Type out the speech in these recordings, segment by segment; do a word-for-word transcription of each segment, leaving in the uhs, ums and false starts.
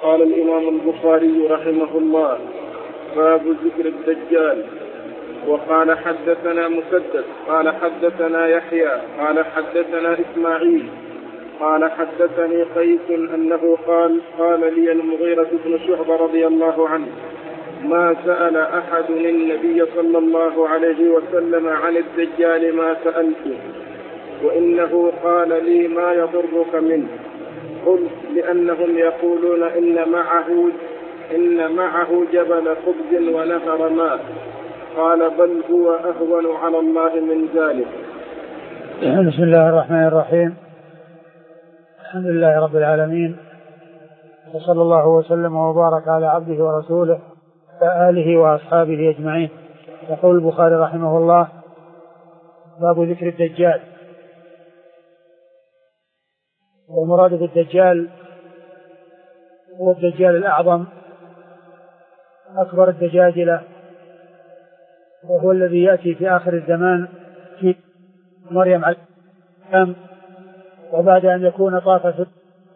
قال الإمام البخاري رحمه الله: باب ذكر الدجال. وقال حدثنا مسدد قال حدثنا يحيى قال حدثنا إسماعيل قال حدثني قيس أنه قال قال لي المغيرة بن شعبة رضي الله عنه: ما سأل أحد النبي صلى الله عليه وسلم عن الدجال ما سألته، وإنه قال لي: ما يضرك منه؟ قلت: لأنهم يقولون إن معه إن معه جبل خبز ونهر ماء. قال: بل هو أهون على الله من ذلك. بسم الله الرحمن الرحيم. الحمد لله رب العالمين، وصلى الله وسلم وبارك على عبده ورسوله وآله وأصحابه أجمعين. يقول البخاري رحمه الله: باب ذكر الدجال. والمراد بالدجال هو الدجال الأعظم أكبر الدجاجلة، وهو الذي يأتي في آخر الزمان في مريم عليه السلام، وبعد أن يكون طاف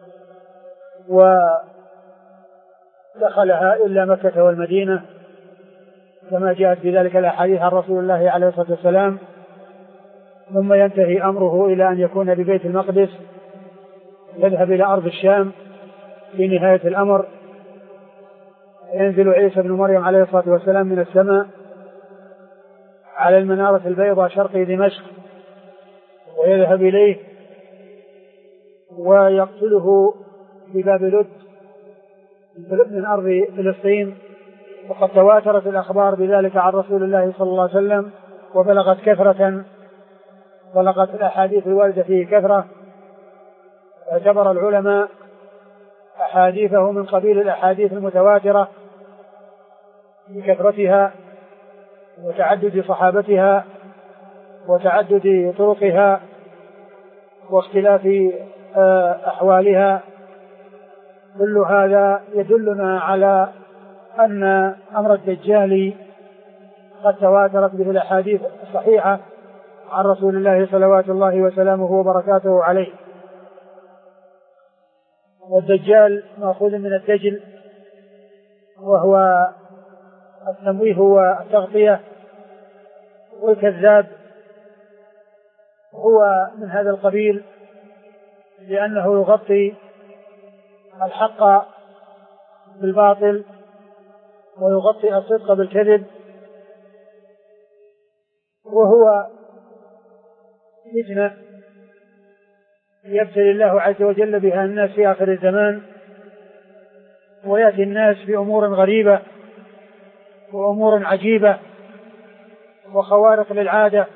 ودخلها إلا مكة والمدينة، كما جاءت في ذلك الأحاديث عن رسول الله عليه الصلاة والسلام، ثم ينتهي أمره إلى أن يكون ببيت المقدس، يذهب إلى أرض الشام في نهاية الأمر، ينزل عيسى بن مريم عليه الصلاة والسلام من السماء على المنارة البيضاء شرقي دمشق، ويذهب إليه ويقتله في باب لد من أرض فلسطين. وقد تواترت الأخبار بذلك عن رسول الله صلى الله عليه وسلم، وبلغت كثرة بلغت الأحاديث الواردة فيه كثرة، اعتبر العلماء أحاديثه من قبيل الأحاديث المتواترة بكثرتها وتعدد صحابتها وتعدد طرقها واختلاف أحوالها. كل هذا يدلنا على أن أمر الدجال قد تواترت به الأحاديث الصحيحة عن رسول الله صلوات الله وسلامه وبركاته عليه. والدجال مأخوذ من الدجل، وهو التمويه والتغطية، والكذاب هو من هذا القبيل، لأنه يغطي الحق بالباطل ويغطي الصدق بالكذب، وهو فتنة يبتلي الله عز وجل بها الناس في آخر الزمان، ويأتي الناس بأمور غريبة وأمور عجيبة وخوارق للعادة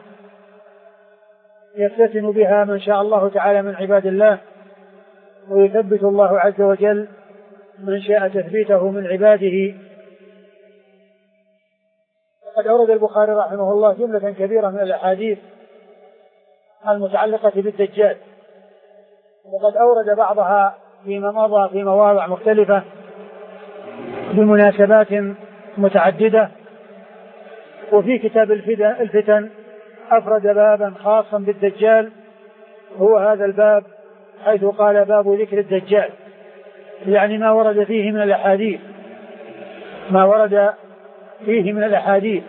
يفتتن بها من شاء الله تعالى من عباد الله، ويثبت الله عز وجل من شاء تثبيته من عباده. وقد أورد البخاري رحمه الله جملة كبيرة من الأحاديث المتعلقة بالدجال، وقد أورد بعضها فيما مضى في مواضع مختلفة بمناسبات متعددة. وفي كتاب الفتن أفرد بابا خاصا بالدجال، هو هذا الباب، حيث قال: باب ذكر الدجال، يعني ما ورد فيه من الأحاديث ما ورد فيه من الأحاديث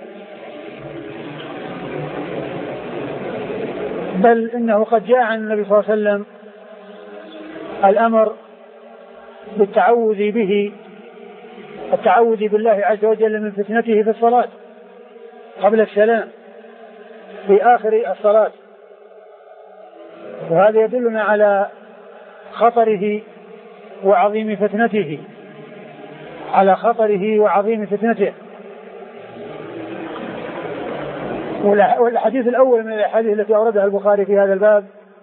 بل إنه قد جاء عن النبي صلى الله عليه وسلم الأمر بالتعوذ به التعوذ بالله عز وجل من فتنته في الصلاة قبل السلام في آخر الصلاة. وهذا يدلنا على خطره وعظيم فتنته على خطره وعظيم فتنته. والحديث الأول من الأحاديث التي أوردها البخاري في هذا الباب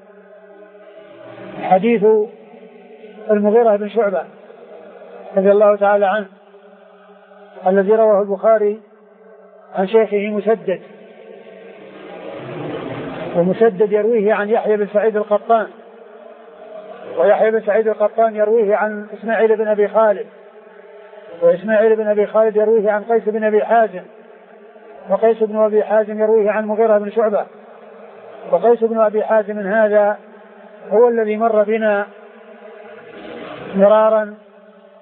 حديث المغيرة بن شعبة رضي الله تعالى عنه، الذي رواه البخاري عن شيخه مسدد، ومسدد يرويه عن يحيى بن سعيد القطان، ويحيى بن سعيد القطان يرويه عن إسماعيل بن أبي خالد، وإسماعيل بن أبي خالد يرويه عن قيس بن أبي حازم، وقيس بن أبي حازم يرويه عن مغيرة بن شعبة. وقيس بن أبي حازم هذا هو الذي مر بنا مرارا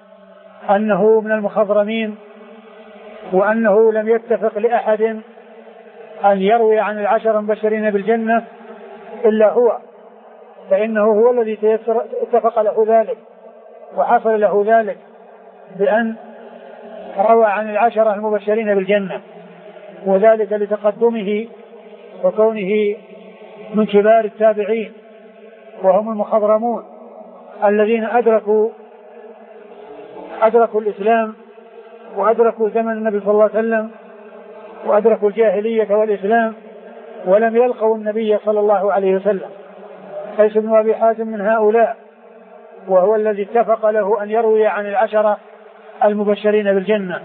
أنه من المخضرمين، وأنه لم يتفق لأحد أن يروي عن العشر المبشرين بالجنة إلا هو، فإنه هو الذي اتفق له ذلك وحصل له ذلك بأن روى عن العشرة المبشرين بالجنة، وذلك لتقدمه وكونه من كبار التابعين، وهم المخضرمون الذين أدركوا أدركوا الإسلام وأدركوا زمن النبي صلى الله عليه وسلم وأدركوا الجاهلية والإسلام ولم يلقوا النبي صلى الله عليه وسلم. قيس بن أبي حازم من هؤلاء، وهو الذي اتفق له أن يروي عن العشرة المبشرين بالجنة.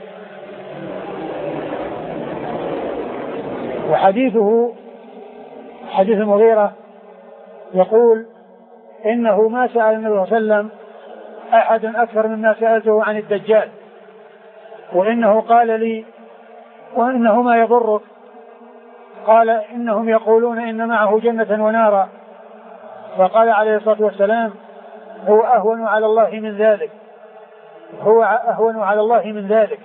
وحديثه حديث المغيرة يقول إنه ما سأل النبي صلى الله عليه وسلم أحد أكثر مما سألته عن الدجال، وإنه قال لي وإنه ما يضرك، قال إنهم يقولون إن معه جنة ونارا، فقال عليه الصلاة والسلام هو أهون على الله من ذلك، هو أهون على الله من ذلك.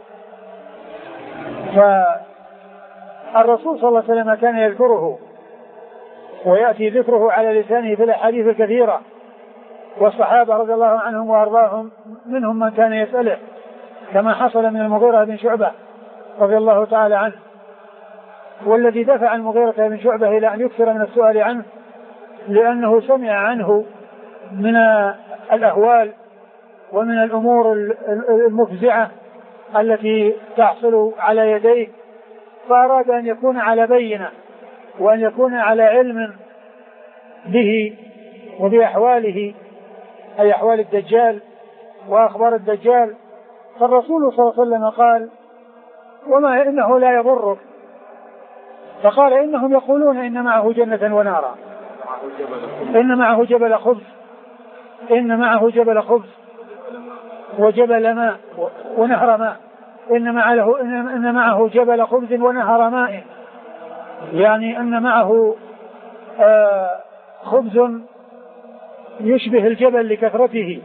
فالرسول صلى الله عليه وسلم كان يذكره ويأتي ذكره على لسانه في الأحاديث الكثيرة، والصحابة رضي الله عنهم وأرضاهم منهم من كان يسأله، كما حصل من المغيرة بن شعبة رضي الله تعالى عنه، والذي دفع المغيرة بن شعبة إلى أن يكثر من السؤال عنه لأنه سمع عنه من الأهوال ومن الأمور المفزعة التي تحصل على يديه، فأراد أن يكون على بينة وأن يكون على علم به وبأحواله، أي أحوال الدجال وأخبار الدجال. فالرسول صلى الله عليه وسلم قال وما إنه لا يضرك، فقال إنهم يقولون إن معه جنة ونارا، إن معه جبل خبز، إن معه جبل خبز وجبل ماء ونهر ماء، إن معه إن معه جبل خبز ونهر ماء، يعني أن معه آه خبز يشبه الجبل لكثرته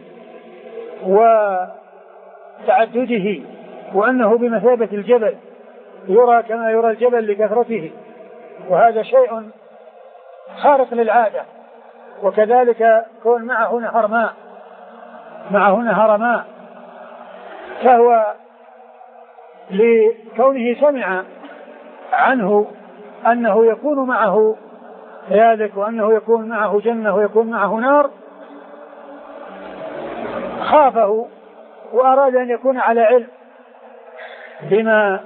وتعدده، وأنه بمثابة الجبل يرى كما يرى الجبل لكثرته، وهذا شيء خارق للعادة. وكذلك كون معه نهر ماء معه نهر ماء فهو لكونه سمع عنه أنه يكون معه ذلك، وأنه يكون معه جنة ويكون معه نار، خافه وأراد أن يكون على علم بما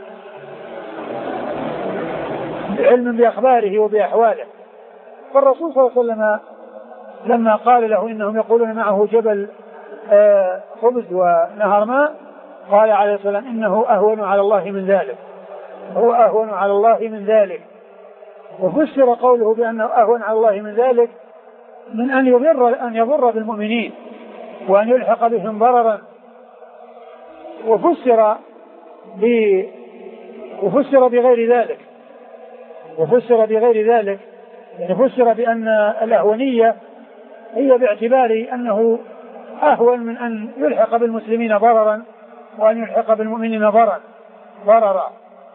علم بأخباره وبأحواله. فالرسول صلى الله عليه وسلم لما قال له إنهم يقولون معه جبل خبز ونهر ماء، قال عليه الصلاة والسلام إنه أهون على الله من ذلك، هو أهون على الله من ذلك. وفسر قوله بأنه أهون على الله من ذلك من أن يضر أن يضر بالمؤمنين وأن يلحق بهم ضررا، وفسر ب وفسر بغير ذلك وفسر بغير ذلك يعني فسر بأن الأهونية هي باعتبار أنه أهون من أن يلحق بالمسلمين ضررا وأن يلحق بالمؤمنين ضررا ضررا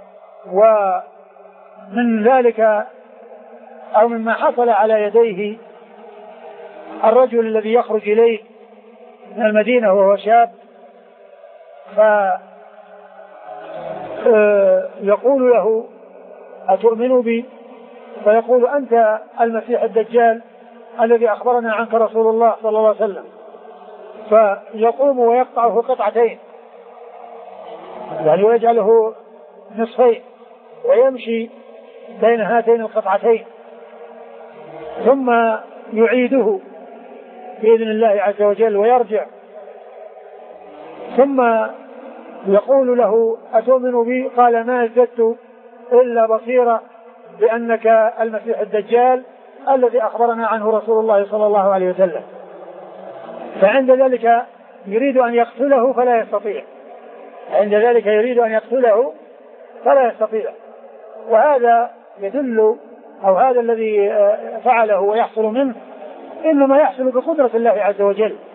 ومن ذلك أو مما حصل على يديه الرجل الذي يخرج إليه من المدينة وهو شاب، فيقول له أتؤمن بي؟ فيقول أنت المسيح الدجال الذي أخبرنا عنك رسول الله صلى الله عليه وسلم. فيقوم ويقطعه قطعتين، يعني ويجعله نصفين ويمشي بين هاتين القطعتين، ثم يعيده بإذن الله عز وجل ويرجع، ثم يقول له أتؤمن بي؟ قال ما ازددت إلا بصيرا بأنك المسيح الدجال الذي أخبرنا عنه رسول الله صلى الله عليه وسلم. فعند ذلك يريد أن يقتله فلا يستطيع عند ذلك يريد أن يقتله فلا يستطيع وهذا يدل أو هذا الذي فعله ويحصل منه إنما يحصل بقدرة الله عز وجل،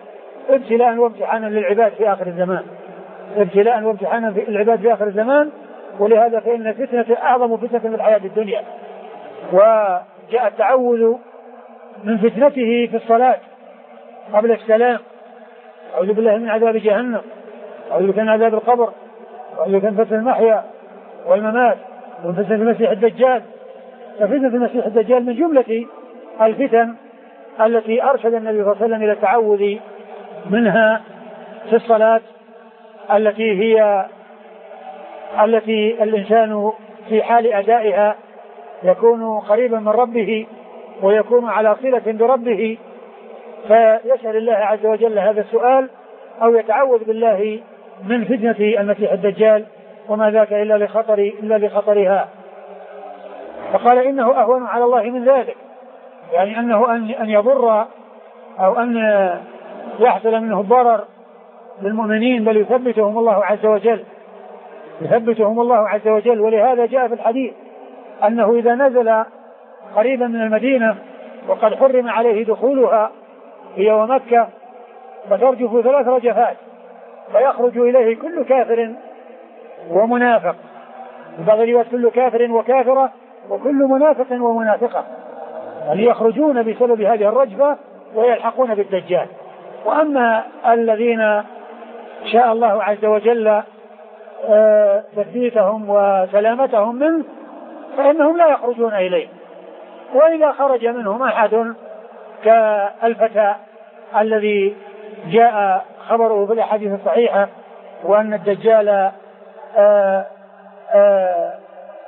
ابتلاء وامتحانا للعباد في آخر الزمان، ابتلاء وامتحانا للعباد في آخر الزمان. ولهذا فإن فتنة أعظم فتنة في الحياة الدنيا. وجاء التعوذ من فتنته في الصلاة قبل السلام: أعوذ بالله من عذاب جهنم، أعوذ بك من عذاب القبر، أعوذ بك من فتنة المحيا والممات، ومن فتنة المسيح الدجال. ففتنة المسيح الدجال من جملة الفتن التي أرشد النبي صلى الله عليه وسلم إلى التعوذ منها في الصلاة، التي هي التي الإنسان في حال أدائها يكون قريبا من ربه ويكون على صلة بربه، فيسأل الله عز وجل هذا السؤال أو يتعوذ بالله من فتنة المسيح الدجال، وما ذاك إلا لخطر إلا لخطرها. فقال إنه أهون على الله من ذلك، يعني أنه أن أن يضر أو أن يحصل منه الضرر للمؤمنين، بل يثبتهم الله عز وجل يثبتهم الله عز وجل. ولهذا جاء في الحديث أنه إذا نزل قريبا من المدينة وقد حرم عليه دخولها هي ومكة فترجف ثلاث رجفات فيخرج إليه كل كافر ومنافق، بعض الروايات كل كافر وكافرة وكل منافق ومنافقة، يعني يخرجون بسبب هذه الرجفة ويلحقون بالدجال. وأما الذين شاء الله عز وجل تثبيتهم وسلامتهم منه فإنهم لا يخرجون إليه. وإذا خرج منهم أحد كالفتى الذي جاء خبره في الأحاديث الصحيحة وأن الدجال آآ آآ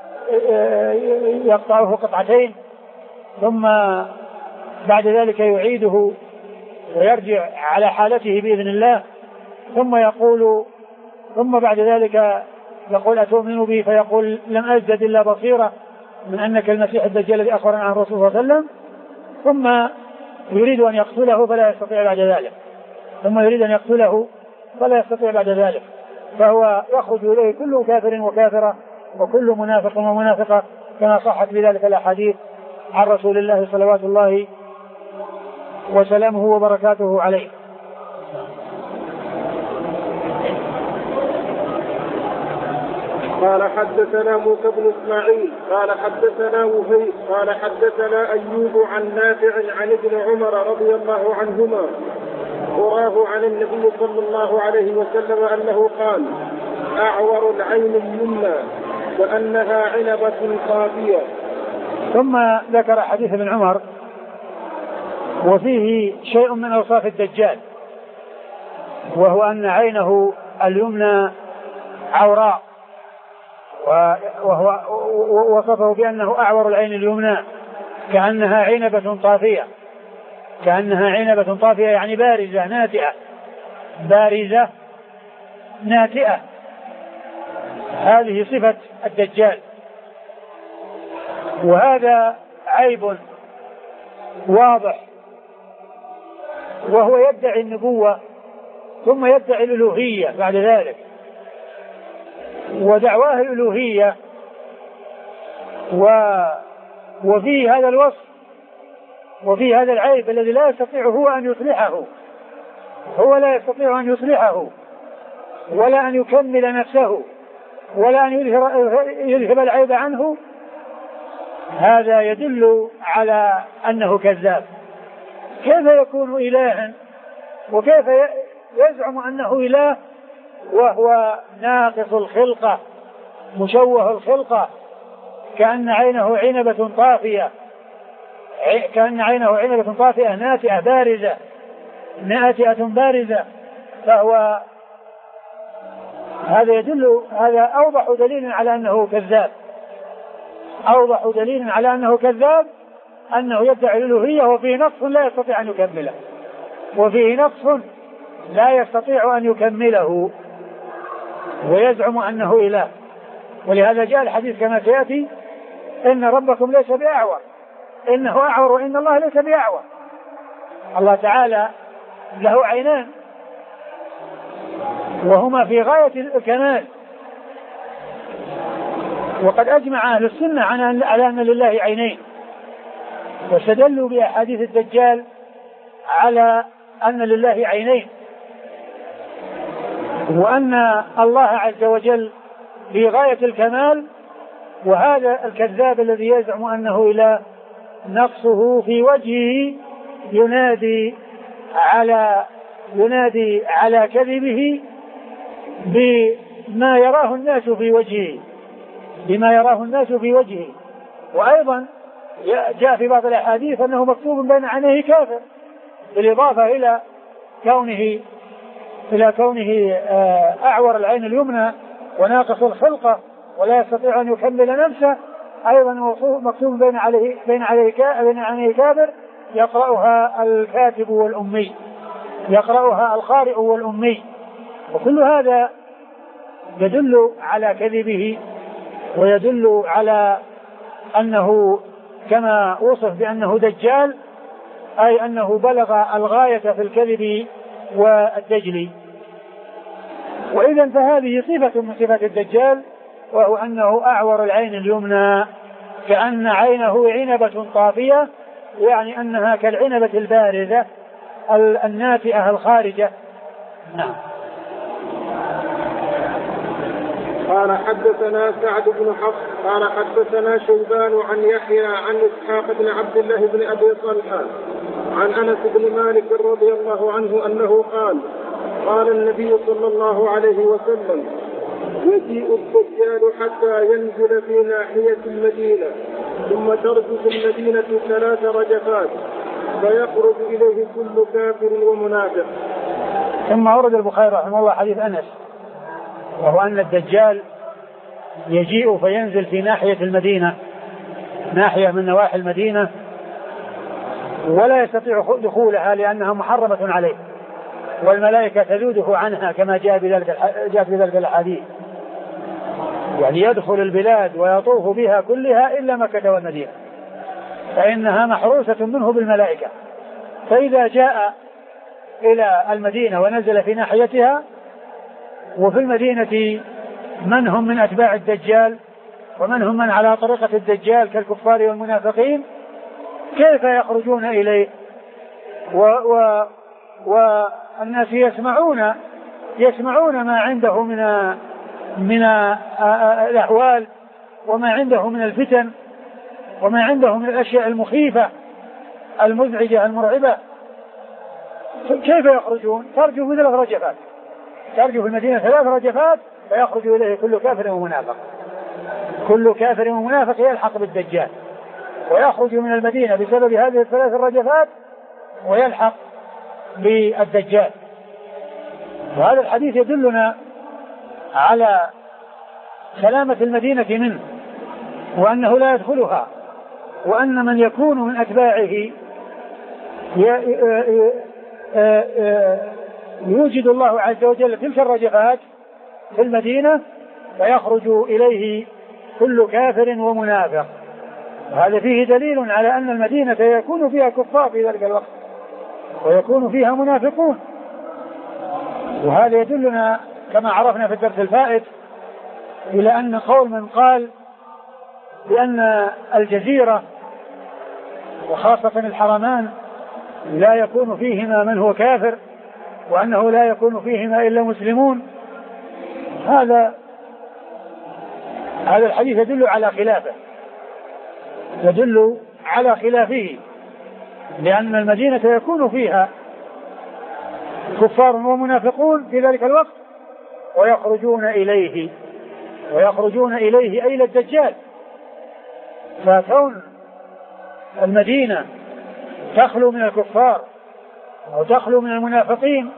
يقطعه قطعتين ثم بعد ذلك يعيده ويرجع على حالته بإذن الله، ثم يقول ثم بعد ذلك يقول أتؤمن بي؟ فيقول لم أزدد إلا بصيرة من أنك المسيح الدجال الذي أخبرنا عن الرسول صلى الله عليه وسلم. ثم يريد أن يقتله فلا يستطيع بعد ذلك ثم يريد أن يقتله فلا يستطيع بعد ذلك فهو يخرج إليه كل كافر وكافرة وكل منافق ومنافقة، كما صحت بذلك الأحاديث عن رسول الله صلوات الله وسلامه وبركاته عليه. قال حدثنا موسى بن إسماعيل قال حدثنا وهيب قال حدثنا أيوب عن نافع عن ابن عمر رضي الله عنهما وراه عن النبي صلى الله عليه وسلم أنه قال: أعور العين اليمنى وأنها عنبة صافية. ثم ذكر حديث ابن عمر وفيه شيء من أوصاف الدجال، وهو أن عينه اليمنى عوراء، وهو وصفه بأنه أعور العين اليمنى كأنها عنبة طافية كأنها عنبة طافية يعني بارزة ناتئة بارزة ناتئة. هذه صفة الدجال، وهذا عيب واضح، وهو يدعي النبوة ثم يدعي الألوهية بعد ذلك، ودعواه الألوهية و... وفي هذا الوصف وفي هذا العيب الذي لا يستطيع هو أن يصلحه هو لا يستطيع أن يصلحه ولا أن يكمل نفسه ولا أن يذهب العيب عنه. هذا يدل على أنه كذاب. كيف يكون إلها وكيف يزعم أنه إله وهو ناقص الخلقة مشوه الخلقة، كأن عينه عنبة طافية كأن عينه عنبة طافية ناتئة بارزة ناتئة بارزة. فهو هذا يدل هذا أوضح دليل على أنه كذاب أوضح دليل على أنه كذاب أنه يدعي الألوهية وفيه نقص لا يستطيع أن يكمله وفيه نقص لا يستطيع أن يكمله ويزعم أنه إله. ولهذا جاء الحديث كما سيأتي: إن ربكم ليس بأعور، إنه أعور وإن الله ليس بأعور. الله تعالى له عينان وهما في غاية الكمال، وقد أجمع أهل السنة على أن لله عينين، واستدلوا بأحاديث الدجال على أن لله عينين وأن الله عز وجل في غاية الكمال، وهذا الكذاب الذي يزعم أنه إله نقصه في وجهه ينادي على ينادي على كذبه بما يراه الناس في وجهه بما يراه الناس في وجهه. وأيضا جاء في بعض الأحاديث أنه مكتوب بين عينيه كافر، بالإضافة إلى كونه إلى كونه أعور العين اليمنى وناقص الخلقة ولا يستطيع أن يكمل نفسه، أيضا مكتوب بين عليه بين عليه بين عينيه كافر يقرأها الكاتب والأمي، يقرأها القارئ والأمي. وكل هذا يدل على كذبه ويدل على أنه كما وصف بأنه دجال، أي أنه بلغ الغاية في الكذب والدجل. وإذا فهذه صفة من صفات الدجال، وهو أنه أعور العين اليمنى كأن عينه عنبة طافية، يعني أنها كالعنبة البارزة الناتئة الخارجة. نعم. قال حدثنا سعد بن حفص قال حدثنا شيبان عن يحيى عن إسحاق بن عبد الله بن أبي طلحة عن أنس بن مالك رضي الله عنه أنه قال قال النبي صلى الله عليه وسلم: يجيء الدجال حتى ينزل في ناحية المدينة ثم ترجف المدينة ثلاث رجفات فيخرج إليه كل كافر ومنافق. ثم ورد البخاري رحمه الله حديث أنس، وهو أن الدجال يجيء فينزل في ناحية المدينة، ناحية من نواحي المدينة، ولا يستطيع دخولها لأنها محرمة عليه، والملائكة تذوده عنها كما جاء بذلك جاء في ذلك الحديث، يعني يدخل البلاد ويطوف بها كلها إلا مكة والمدينة، فإنها محروسة منه بالملائكة. فإذا جاء إلى المدينة ونزل في ناحيتها، وفي المدينة من هم من أتباع الدجال ومن هم من على طريقة الدجال كالكفار والمنافقين، كيف يخرجون إليه؟ و و والناس يسمعون يسمعون ما عنده من من الأحوال وما عنده من الفتن وما عنده من الأشياء المخيفة المزعجة المرعبة، كيف يخرجون؟ ترجو من ثلاث رجفات، ترجو في المدينة ثلاث رجفات فيخرج إليه كل كافر ومنافق، كل كافر ومنافق يلحق بالدجال ويخرج من المدينة بسبب هذه الثلاث الرجفات ويلحق بالدجال. وهذا الحديث يدلنا على سلامة المدينة منه، وأنه لا يدخلها، وأن من يكون من أتباعه يوجد الله عز وجل تلك الرجفات في المدينة فيخرج إليه كل كافر ومنافق. وهذا فيه دليل على أن المدينة يكون فيها كفار في ذلك الوقت ويكون فيها منافقون. وهذا يدلنا كما عرفنا في الدرس الفائت إلى أن قول من قال بأن الجزيرة وخاصة الحرمان لا يكون فيهما من هو كافر وأنه لا يكون فيهما إلا مسلمون، هذا هذا الحديث يدل على خلافه، يدل على خلافه، لأن المدينة يكون فيها كفار ومنافقون في ذلك الوقت ويخرجون إليه ويخرجون إليه أي الدجال. فكون المدينة تخلو من الكفار أو تخلو من المنافقين،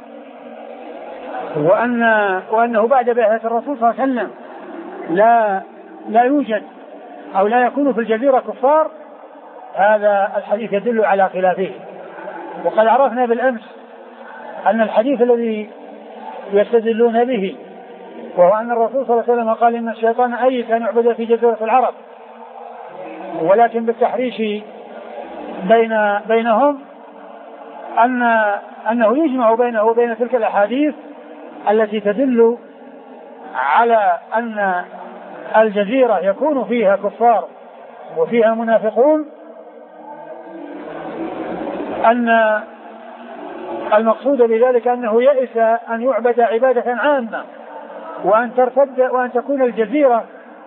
وأن وأنه بعد بعثة الرسول صلى الله عليه وسلم لا لا يوجد أو لا يكون في الجزيرة كفار، هذا الحديث يدل على خلافه. وقد عرفنا بالأمس أن الحديث الذي يستدلون به وهو أن الرسول صلى الله عليه وسلم قال إن الشيطان أيس أن يعبد في جزيرة العرب، ولكن بالتحريش بين بينهم أن أنه يجمع بينه وبين تلك الأحاديث التي تدل على أن الجزيرة يكون فيها كفار وفيها منافقون، أن المقصود بذلك أنه يئس أن يعبد عبادة عامة وأن ترتد وأن تكون الجزيرة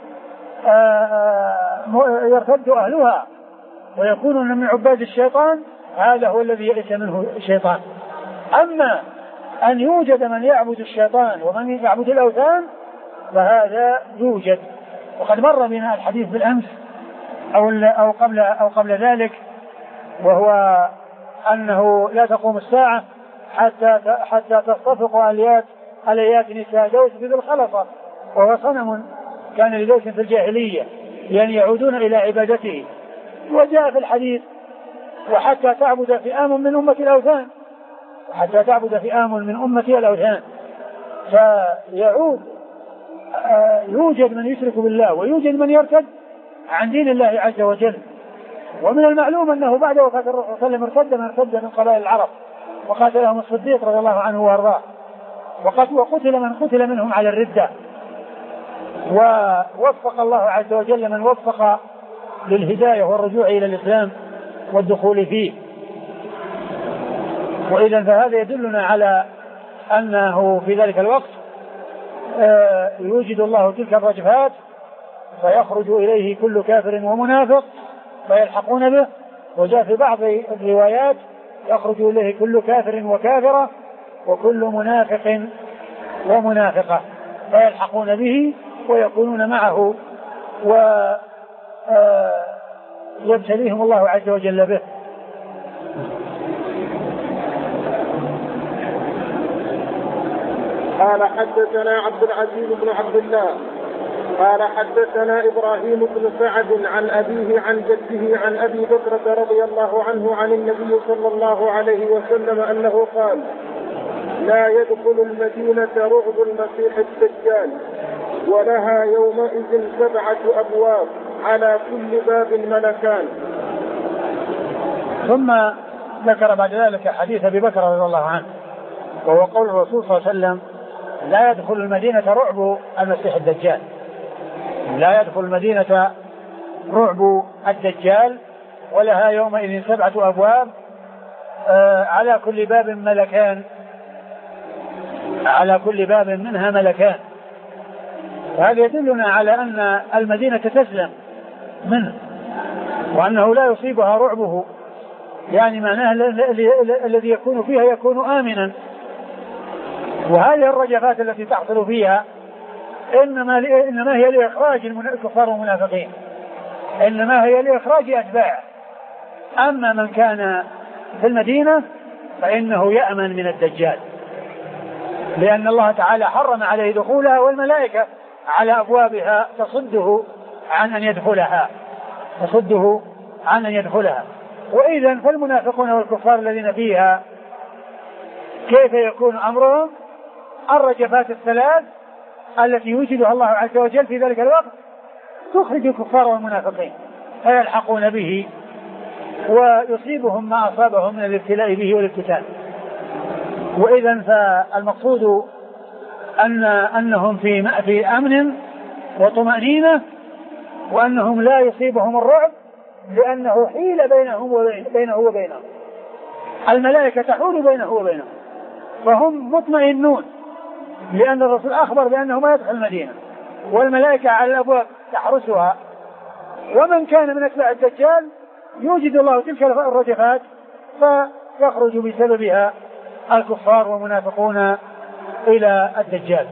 يرتد أهلها ويكونون من عباد الشيطان. هذا هو الذي يئس منه الشيطان. أما أن يوجد من يعبد الشيطان ومن يعبد الأوثان فهذا يوجد، وقد مر بنا الحديث بالأمس أو أو قبل أو قبل ذلك، وهو أنه لا تقوم الساعة حتى حتى تصطفق آليات آليات نساء دوس بذي الخلطة، وهو صنم كان لدوس في الجاهلية يعني يعودون إلى عبادته. وجاء في الحديث وحتى تعبد فئام من أمة الأوثان، حتى تعبد فئام من أمة الأوثان. فيعود يوجد من يشرك بالله ويوجد من يرتد عن دين الله عز وجل. ومن المعلوم أنه بعد وفاة الرسول صلى الله عليه وسلم ارتد من ارتد من قبائل العرب وقاتلهم الصديق رضي الله عنه وارضاه، وقتل من قتل منهم على الردة. ووفق الله عز وجل من وفق للهداية والرجوع إلى الإسلام والدخول فيه. وإذا فهذا يدلنا على أنه في ذلك الوقت يوجد الله تلك الرجفات فيخرج إليه كل كافر ومنافق فيلحقون به. وجاء في بعض الروايات يخرج إليه كل كافر وكافرة وكل منافق ومنافقة فيلحقون به ويكونون معه ويبتليهم الله عز وجل به. قال حدثنا عبد العزيز بن عبد الله قال حدثنا إبراهيم بن سعد عن أبيه عن جده عن أبي بكرة رضي الله عنه عن النبي صلى الله عليه وسلم أنه قال: لا يدخل المدينة رعب المسيح الدجال ولها يومئذ سبعة أبواب على كل باب ملكان. ثم ذكر بعد ذلك حديث أبي بكر رضي الله عنه، وهو قول الرسول صلى الله عليه وسلم: لا يدخل المدينة رعب المسيح الدجال، لا يدخل المدينة رعب الدجال ولها يومئذ سبعة أبواب آه على كل باب ملكان، على كل باب منها ملكان. وهذا يدلنا على أن المدينة تسلم منه وأنه لا يصيبها رعبه، يعني معناه الذي يكون فيها يكون آمنا. وهذه الرجفات التي تحصل فيها إنما, إنما هي لإخراج الكفار والمنافقين، إنما هي لإخراج أتباع. أما من كان في المدينة فإنه يأمن من الدجال، لأن الله تعالى حرم عليه دخولها والملائكة على أبوابها تصده عن أن يدخلها تصده عن أن يدخلها. وإذن فالمنافقون والكفار الذين فيها كيف يكون أمرهم؟ الرجفات الثلاث التي يوجدها الله عز وجل في ذلك الوقت تخرج الكفار والمنافقين فيلحقون به ويصيبهم ما أصابهم من الابتلاء به والابتسام. وإذن فالمقصود أن أنهم في في أمن وطمأنينة، وأنهم لا يصيبهم الرعب لأنه حيل بينهم وبينه وبينهم، الملائكة تحول بينه وبينهم، فهم مطمئنون لأن الرسول أخبر بأنه ما يدخل المدينة والملائكة على الأبواب تحرسها. ومن كان من أتباع الدجال يوجد الله تلك الرجفات فيخرج بسببها الكفار والمنافقون إلى الدجال.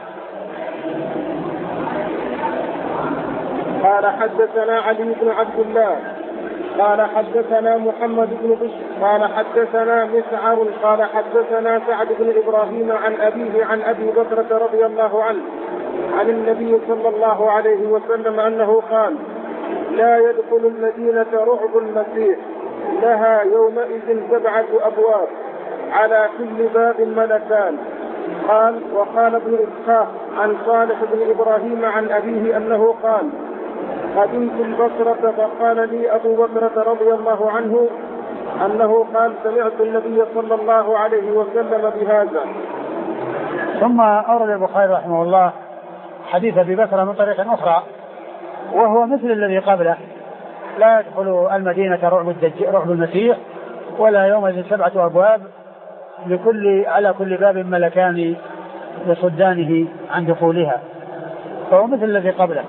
قال حدثنا علي بن عبد الله قال حدثنا محمد بن بشر قال حدثنا مسعر قال حدثنا سعد بن إبراهيم عن أبيه عن أبي بكرة رضي الله عنه عن النبي صلى الله عليه وسلم أنه قال: لا يدخل المدينة رعب المسيح لها يومئذ سبعة أبواب على كل باب ملكان. قال: وقال ابن إسحاق عن صالح بن إبراهيم عن أبيه أنه قال: قدمت البصرة فقال لي أبو بكرة رضي الله عنه أنه قال: سمعت النبي صلى الله عليه وسلم بهذا. ثم أورد البخاري رحمه الله حديث أبي بكر من طريق أخرى وهو مثل الذي قبله: لا يدخل المدينة رعب, رعب المسيح ولا يومئذ سبعة أبواب لكل على كل باب ملكان يصدانه عن دخولها، فهو مثل الذي قبله.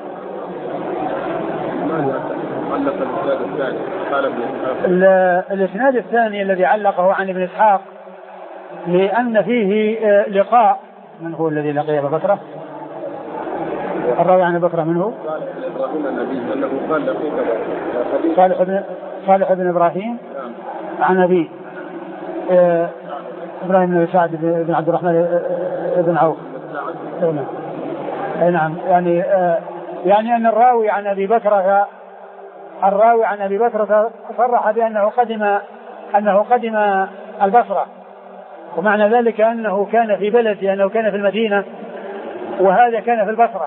الإسناد الثاني الذي علقه عن ابن إسحاق لأن فيه لقاء. من هو الذي لقي أبا بكر؟ الراوي عن أبي بكر منه صالح بن صالح بن إبراهيم عن أبي إبراهيم بن سعد بن عبد الرحمن بن عوف. نعم، يعني يعني أن الراوي عن أبي بكر الراوي عن أبي بكر صرح بأنه قدم أنه قدم البصرة، ومعنى ذلك أنه كان في بلد، أنه كان في المدينة وهذا كان في البصرة،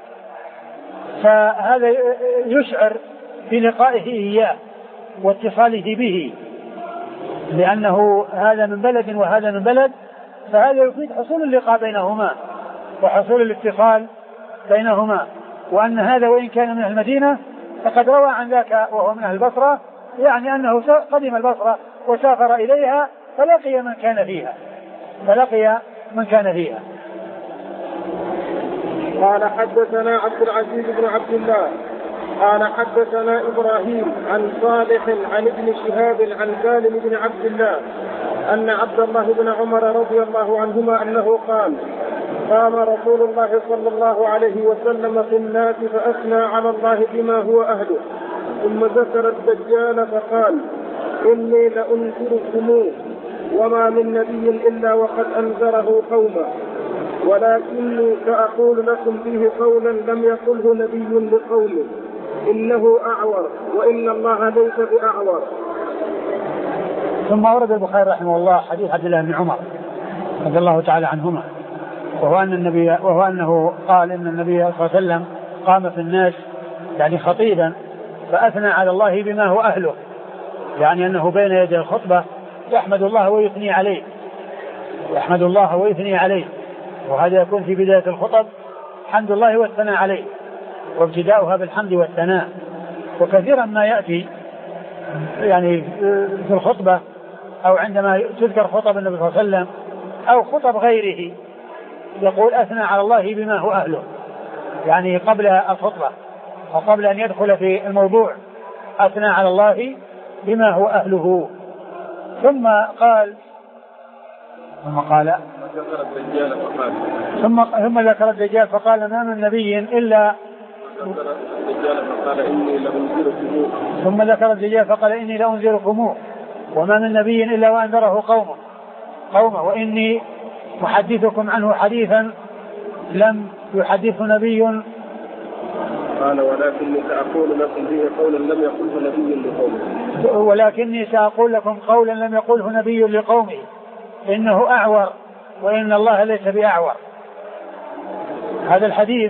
فهذا يشعر بلقائه إياه واتصاله به، لأنه هذا من بلد وهذا من بلد، فهذا يفيد حصول اللقاء بينهما وحصول الاتصال بينهما، وأن هذا وإن كان من المدينة فقد روى عن ذاك وهو من أهل البصرة، يعني أنه قدم البصرة وسافر إليها فلقي من كان فيها فلقي من كان فيها. قال حدثنا عبد العزيز بن عبد الله قال حدثنا إبراهيم عن صالح عن ابن شهاب عن سالم بن عبد الله أن عبد الله بن عمر رضي الله عنهما أنه قال: قام رسول الله صلى الله عليه وسلم في الناس فأثنى على الله بما هو أهله، ثم ذكر الدجال فقال: إني لأنذركم وما من نبي إلا وقد أنذره قومه، ولكني سأقول لكم فيه قولا لم يقله نبي لقومه، إنه أعور وإن الله ليس بأعور. ثم ورد البخاري رحمه الله حديث عبد الله بن عمر رضي الله تعالى عنهما، وهو أن النبي وهو أنه قال إن النبي صلى الله عليه وسلم قام في الناس يعني خطيبا فأثنى على الله بما هو أهله، يعني أنه بين يدي الخطبة يحمد الله ويثني عليه يحمد الله ويثني عليه وهذا يكون في بداية الخطب حمد الله والثناء عليه، وابتداؤها بالحمد والثناء. وكثيرا ما يأتي يعني في الخطبة أو عندما تذكر خطب النبي صلى الله عليه وسلم أو خطب غيره يقول أثنى على الله بما هو أهله، يعني قبل الخطبة وقبل أن يدخل في الموضوع أثنى على الله بما هو أهله. ثم قال ثم قال ثم ثم ذكر الدجال فقال: ما من نبي إلا ثم ذكر الدجال فقال: إني لأنذركم وما من نبي إلا وأنذره قومه قومه وإني محدثكم عنه حديثا لم يحدث نبي. قال: ولكني سأقول لكم فيه قولا لم يقله نبي لقومه ولكني سأقول لكم قولا لم يقله نبي لقومه إنه أعور وإن الله ليس بأعور. هذا الحديث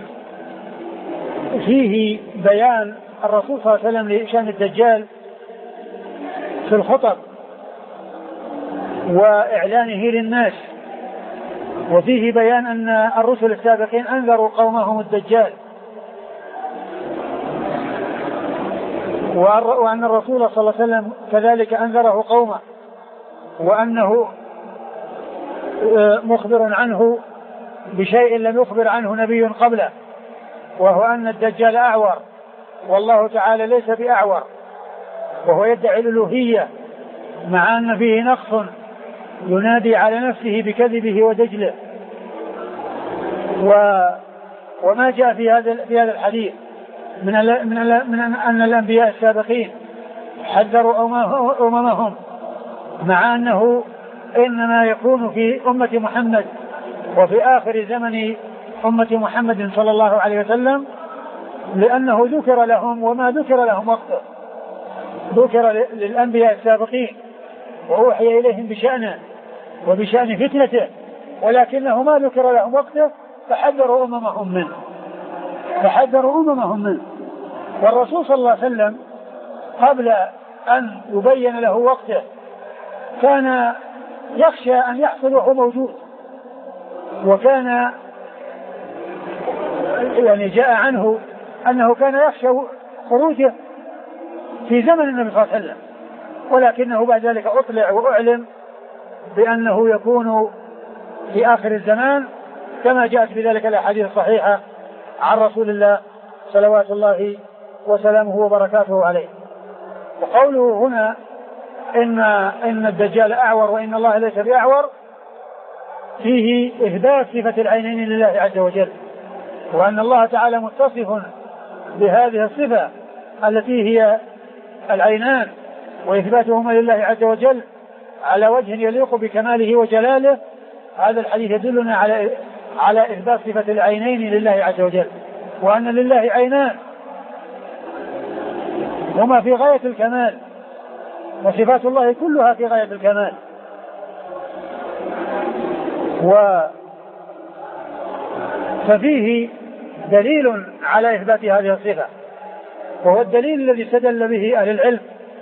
فيه بيان الرسول صلى الله عليه وسلم لشأن الدجال في الخطب وإعلانه للناس، وفيه بيان أن الرسل السابقين أنذروا قومهم الدجال، وأن الرسول صلى الله عليه وسلم كذلك أنذره قومه، وأنه مخبر عنه بشيء لم يخبر عنه نبي قبله، وهو أن الدجال أعور والله تعالى ليس بأعور، وهو يدعي الألوهية مع أن فيه نقص ينادي على نفسه بكذبه ودجله. و وما جاء في هذا في هذا الحديث من ال من, ال من أن الأنبياء السابقين حذروا أممهم، مع أنه إنما يكون في أمة محمد وفي آخر زمن أمة محمد صلى الله عليه وسلم، لأنه ذكر لهم وما ذكر لهم وقته، ذكر للأنبياء السابقين وأوحي إليهم بشأنه وبشأن فتنته، ولكنه ما ذكر لهم وقته فحذروا أممهم منه فحذروا أممهم منه. والرسول صلى الله عليه وسلم قبل أن يبين له وقته كان يخشى أن يحصل وهو موجود، وكان يعني جاء عنه أنه كان يخشى خروجه في زمن النبي صلى الله عليه وسلم، ولكنه بعد ذلك أطلع وأعلم بأنه يكون في آخر الزمان كما جاءت بذلك الأحاديث الصحيحة عن رسول الله صلوات الله وسلامه وبركاته عليه. وقوله هنا إن, إن الدجال أعور وإن الله ليس بأعور فيه إثبات صفة العينين لله عز وجل، وأن الله تعالى متصف بهذه الصفة التي هي العينان وإثباتهما لله عز وجل على وجه يليق بكماله وجلاله. هذا الحديث يدلنا على على إثبات صفة العينين لله عز وجل، وأن لله عينان هما في غاية الكمال، وصفات الله كلها في غاية الكمال. و ففيه دليل على إثبات هذه الصفة، وهو الدليل الذي استدل به أهل العلم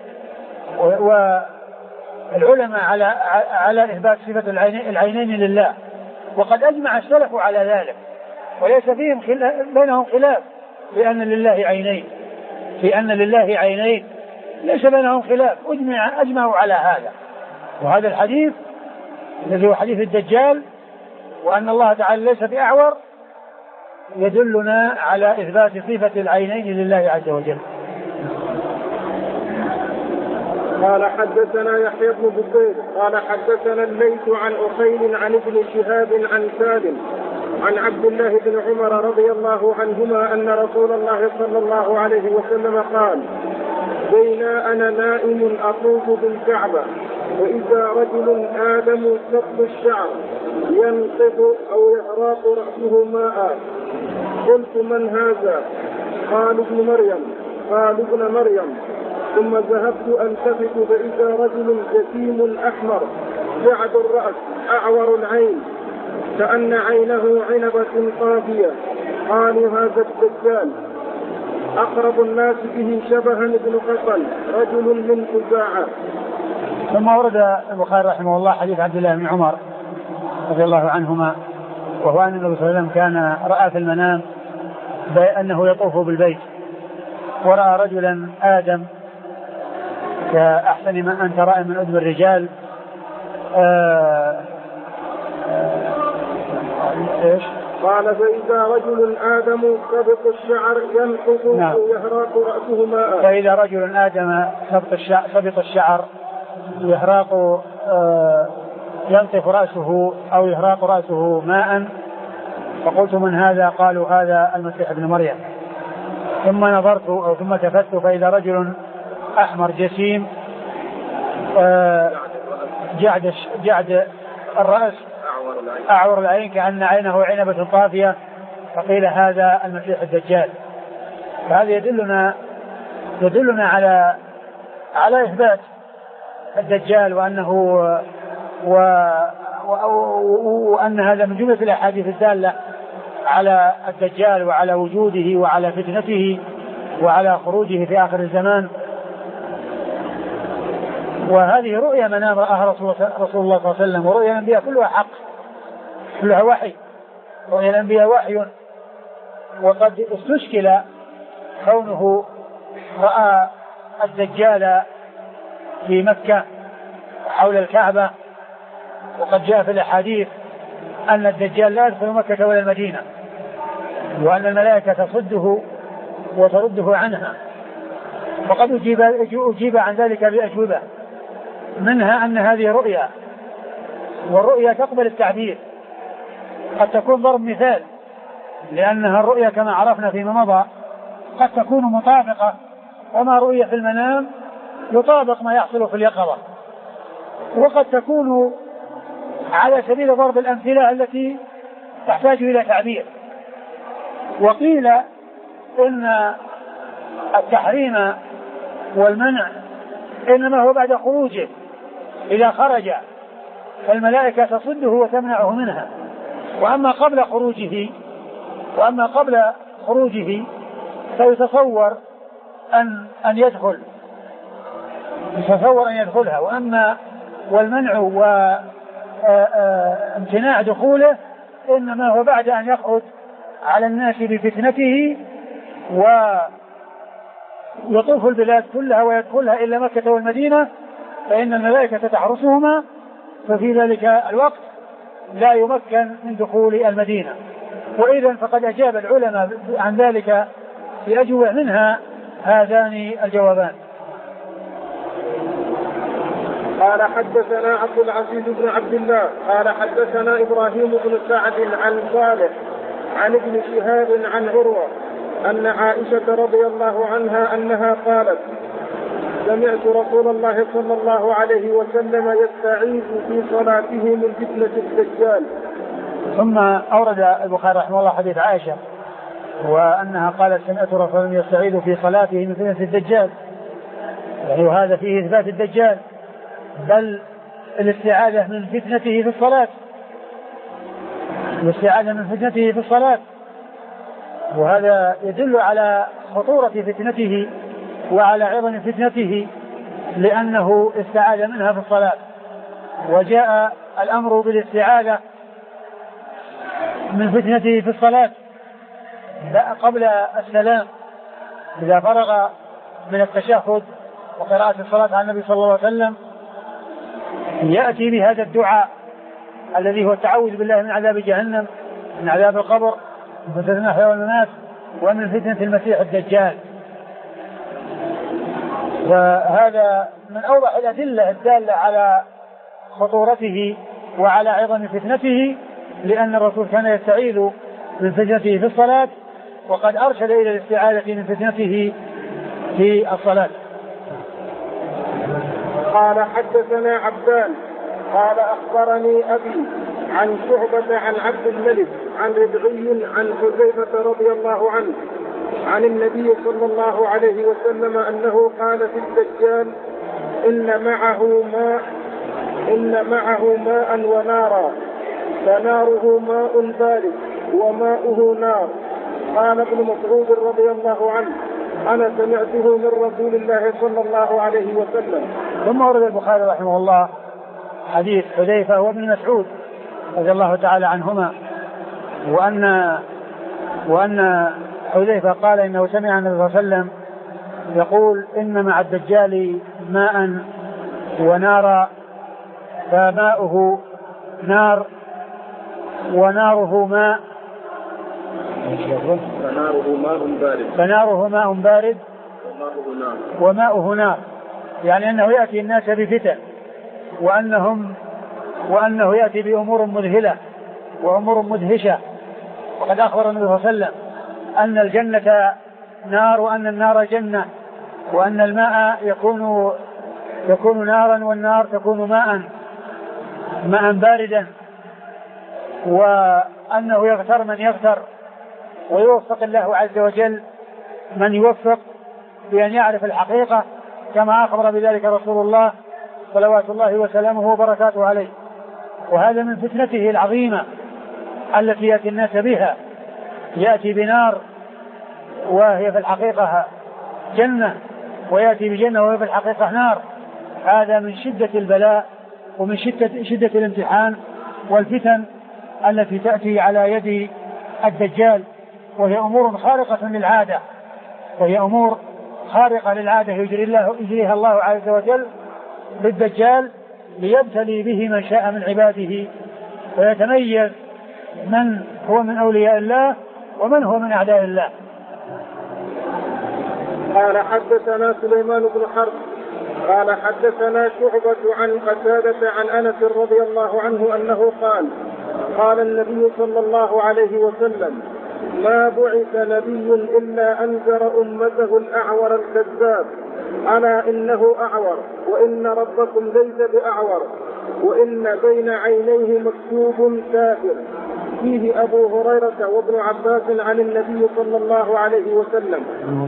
والعلماء على على إثبات صفة العينين لله. وقد أجمع السلف على ذلك، وليس فيهم خلاف بينهم خلاف بأن لله عينين، في أن لله عينين ليس بينهم خلاف، أجمع أجمعوا على هذا. وهذا الحديث الذي هو حديث الدجال وأن الله تعالى ليس بأعور يدلنا على إثبات صفة العينين لله عز وجل. قال حدثنا يحيى بن بكير قال حدثنا الليث عن أخيل عن ابن شهاب عن سالم عن عبد الله بن عمر رضي الله عنهما أن رسول الله صلى الله عليه وسلم قال: بين أنا نائم أطوف بالكعبة وإذا رجل آدم سط الشعر ينقض أو يهراق رأسه ماء. قلت: من هذا؟ قال: ابن مريم. قال: ابن مريم. ثم ذهبت ألتفت فإذا رجل جسيم أحمر جعد الرأس أعور العين كأن عينه عنبة طافية. قالوا: هذا الدجال. أقرب الناس به شبها ابن قتل رجل من خزاعة. ثم ورد البخاري رحمه الله حديث عبد الله بن عمر رضي الله عنهما، وهو أن النبي صلى الله عليه وسلم كان رأى في المنام بأنه يطوف بالبيت، ورأى رجلا آدم كأحسن ما أنت رأي من أدب الرجال آآ آآ إيش؟ قال: فإذا رجل آدم سبط الشعر ينقض نعم. ويهراق رأسه ماء. فإذا رجل آدم سبط الشعر, سبط الشعر يهراق ينطف رأسه أو يهراق رأسه ماء. فقلت: من هذا؟ قالوا: هذا المسيح ابن مريم. ثم نظرت أو ثم تفت فإذا رجل أحمر جسيم جعد جعد الرأس أعور العين كأن عينه عنبة طافية. فقيل: هذا المسيح الدجال. فهذا يدلنا يدلنا على على إثبات الدجال، وأنه و... و... وأن هذا من جملة الأحاديث الدالة على الدجال وعلى وجوده وعلى فتنته وعلى خروجه في آخر الزمان. وهذه رؤيا منام رآها رسول الله صلى الله عليه وسلم، ورؤيا الأنبياء كلها حق، كلها وحي. رؤيا الأنبياء وحي. وقد استشكل كونه رأى الدجال في مكة حول الكعبة، وقد جاء في الأحاديث أن الدجال لا يدخل مكة ولا المدينة، وأن الملائكة تصده وترده عنها. وقد أجيب, أجيب عن ذلك بأجوبة، منها أن هذه رؤيا، والرؤيا تقبل التعبير، قد تكون ضرب مثال، لأنها الرؤيا كما عرفنا فيما مضى قد تكون مطابقة، وما رؤيا في المنام يطابق ما يحصل في اليقظة، وقد تكون على سبيل ضرب الأمثلة التي تحتاج إلى تعبير. وقيل إن التحريم والمنع إنما هو بعد خروجه، إذا خرج فالملائكة تصده وتمنعه منها، وأما قبل خروجه وأما قبل خروجه فيتصور أن أن يدخل يتصور أن يدخلها. وأما والمنع وامتناع دخوله إنما هو بعد أن يخرج على الناس بفتنته ويطوف البلاد كلها ويدخلها إلا مكة والمدينة، فإن الملائكة تحرسهما ففي ذلك الوقت لا يمكن من دخول المدينة. وإذا فقد أجاب العلماء عن ذلك بأجوبة منها هذان الجوابان. قال حدثنا عبد العزيز بن عبد الله قال حدثنا إبراهيم بن سعد عن صالح عن ابن شهاب عن عروة أن عائشة رضي الله عنها أنها قالت سمعت رسول الله صلى الله عليه وسلم يستعيذ في صلاته من فتنة الدجال. ثم أورد البخاري رحمه الله حديث عائشة وأنها قالت سمعت رسول الله يستعيذ في صلاته من فتنة الدجال، يعني وهذا فيه إثبات الدجال، بل الاستعاذة من فتنته في الصلاة، الاستعاذة من فتنته في الصلاة، وهذا يدل على خطورة فتنته وعلى عظم فتنته لأنه استعاذ منها في الصلاة. وجاء الأمر بالاستعاذة من فتنته في الصلاة قبل السلام إذا فرغ من التشهد وقراءة الصلاة على النبي صلى الله عليه وسلم يأتي بهذا الدعاء الذي هو التعوذ بالله من عذاب جهنم، من عذاب القبر، من فتنة المحيا والممات، ومن فتنة المسيح الدجال. وهذا من أوضح الأدلة الدالة على خطورته وعلى عظم فتنته، لأن الرسول كان يستعيذ من فتنته في الصلاة وقد أرشد إلى الاستعاذة من فتنته في الصلاة. قال حدثنا عبدان قال أخبرني أبي عن شعبة عن عبد الملك عن ربعي عن حذيفة رضي الله عنه عن النبي صلى الله عليه وسلم أنه قال في الدجال إن معه ماء إن معه ماء ونارا فناره ماء بارد وماؤه نار. قال ابن مسعود رضي الله عنه أنا سمعته من رسول الله صلى الله عليه وسلم. ثم ورد البخاري رحمه الله حديث حذيفة وابن مسعود رضي الله تعالى عنهما وأن وأن حذيفة قال إنه سمع النبي صلى الله عليه وسلم يقول إن مع الدجال ماء ونارا فماؤه نار وناره ماء فناره ماء بارد فناره ماء بارد وماؤه نار، يعني أنه يأتي الناس بفتن وأنهم وأنه يأتي بأمور مذهلة وأمور مدهشة. وقد أخبر النبي صلى الله عليه وسلم أن الجنة نار وأن النار جنة وأن الماء يكون يكون نارا والنار تكون ماء ماء باردا، وأنه يغتر من يغتر ويوفق الله عز وجل من يوفق بأن يعرف الحقيقة كما أخبر بذلك رسول الله صلوات الله وسلامه وبركاته عليه. وهذا من فتنته العظيمة التي يأتي الناس بها، يأتي بنار وهي في الحقيقة جنة ويأتي بجنة وهي في الحقيقة نار. هذا من شدة البلاء ومن شدة, شدة الامتحان والفتن التي تأتي على يد الدجال، وهي أمور خارقة للعادة وهي أمور خارقة للعادة يجري الله يجريها الله عز وجل بالدجال ليبتلي به من شاء من عباده ويتميز من هو من أولياء الله ومن هو من أعداء الله. قال حدثنا سليمان بن حرب قال حدثنا شعبة عن قتادة عن أنس رضي الله عنه أنه قال قال النبي صلى الله عليه وسلم ما بعث نبي إلا أنذر أمته الأعور الكذاب ألا إنه أعور وإن ربكم ليس بأعور وإن بين عينيه مكتوب كافر. فيه أبو هريرة وابن عباس عن النبي صلى الله عليه وسلم.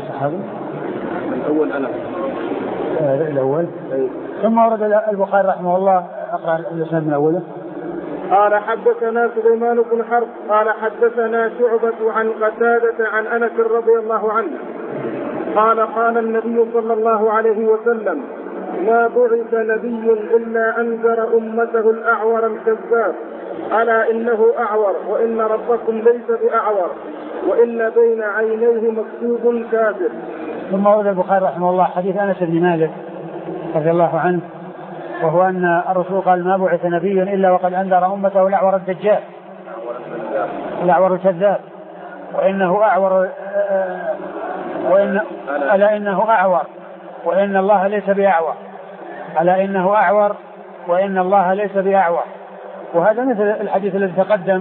الأول أنا الأول ثم ورد البخاري رحمه الله أقرأ الإسناد من أوله. قال حدثنا سليمان بن حرب قال حدثنا شعبة عن قتادة عن أنس رضي الله عنه قال قال النبي صلى الله عليه وسلم ما بعث نبي إلا أنذر أمته الأعور الكذاب ألا إنه أعور وإن ربكم ليس بأعور وإن بين عينيه مكتوب كافر. ثم ورد البخاري رحمه الله حديث أنس بن مالك رضي الله عنه وهو أن الرسول قال ما بعث نبي إلا وقد أنذر أمته الأعور الدجال الأعور الكذاب وإنه أعور وإن ألا إنه أعور وإن الله ليس بأعور ألا إنه أعور وإن الله ليس بأعور. وهذا مثل الحديث الذي تقدم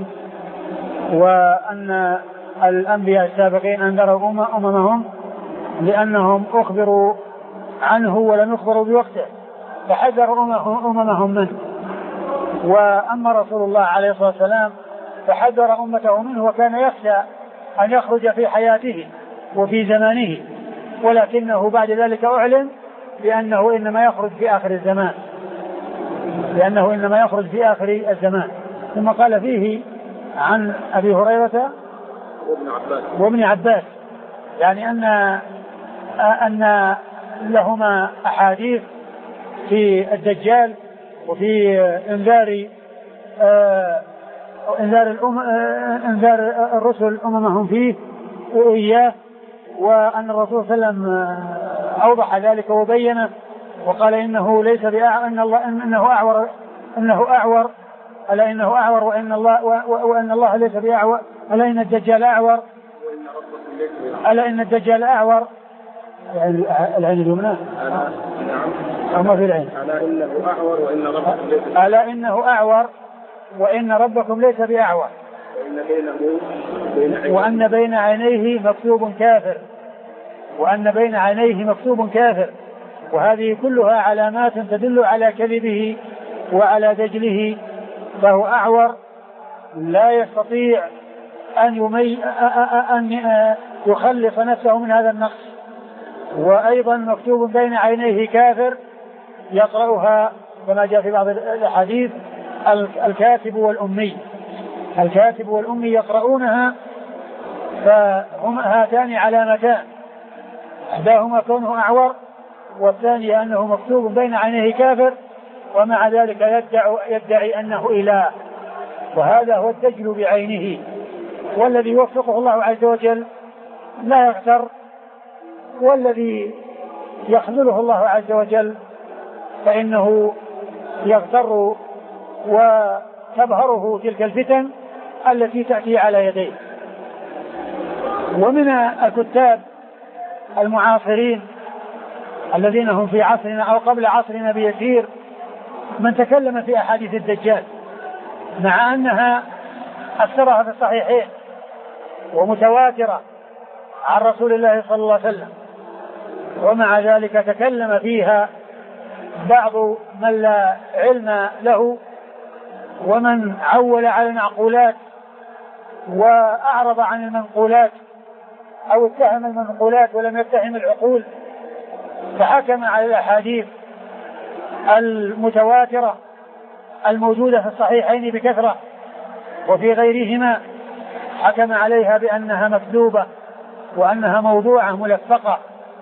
وأن الأنبياء السابقين أنذروا أممهم لأنهم أخبروا عنه ولم يخبروا بوقته فحذروا أممهم منه. وأما رسول الله عليه الصلاة والسلام فحذر أمته منه وكان يخشى أن يخرج في حياته وفي زمانه ولكنه بعد ذلك أعلن بأنه إنما يخرج في آخر الزمان لأنه إنما يخرج في آخر الزمان. ثم قال فيه عن أبي هريرة وابن عباس يعني أن أن لهما أحاديث في الدجال وفي إنذار إنذار الأم إنذار الرسل أممهم فيه وإياه وأن الرسول صلى الله عليه وسلم أوضح ذلك وبينه وقال إنه ليس بأعور إن الله إنه أعور إنه أعور ألا إنه أعور وإن الله وإن الله ليس بأعور ألا إن الدجال أعور ألا إن الدجال أعور العين اليمنى أو ما في العين ألا إنه أعور وإن ربكم ليس ألا إنه أعور وإن ربكم ليس بأعور وأن بين عينيه مكتوب كافر وأن بين عينيه مكتوب كافر. وهذه كلها علامات تدل على كذبه وعلى دجله فهو أعور لا يستطيع أن, يمي... أن يخلص نفسه من هذا النقص. وأيضا مكتوب بين عينيه كافر يقرأها كما جاء في بعض الحديث الكاتب والأمي الكاتب والأمي يقرؤونها فهم هاتان علامتان إحداهما كونه أعور والثانية أنه مكتوب بين عينيه كافر ومع ذلك يدعي, يدعي أنه إله. وهذا هو الدجل بعينه والذي يوفقه الله عز وجل لا يغتر والذي يخذله الله عز وجل فإنه يغتر وتبهره تلك الفتن التي تأتي على يديه. ومن الكتاب المعاصرين الذين هم في عصرنا أو قبل عصرنا بيسير من تكلم في أحاديث الدجال مع أنها أكثرها في الصحيحين ومتواترة عن رسول الله صلى الله عليه وسلم ومع ذلك تكلم فيها بعض من لا علم له ومن عول على المعقولات وأعرض عن المنقولات أو اتهم المنقولات ولم يتهم العقول فحكم على الأحاديث المتواترة الموجودة في الصحيحين بكثرة وفي غيرهما حكم عليها بأنها مكذوبة وأنها موضوعة ملفقة.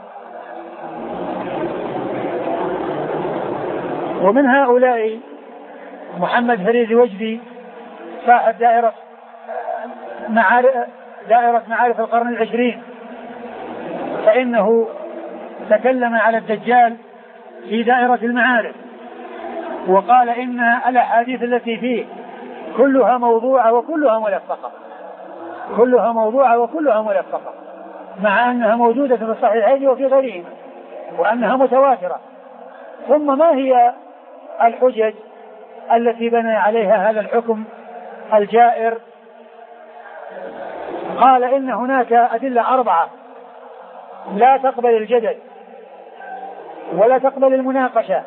ومن هؤلاء محمد فريد وجدي صاحب دائرة معارف, دائرة معارف القرن العشرين فإنه تكلم على الدجال في دائرة المعارف وقال إن الأحاديث التي فيه كلها موضوعة وكلها ملفقة كلها موضوعة وكلها ملفقة مع أنها موجودة في الصحيحين وفي غيرهما وأنها متواترة. ثم ما هي الحجج التي بنى عليها هذا الحكم الجائر؟ قال إن هناك أدلة أربعة لا تقبل الجدل ولا تقبل المناقشة.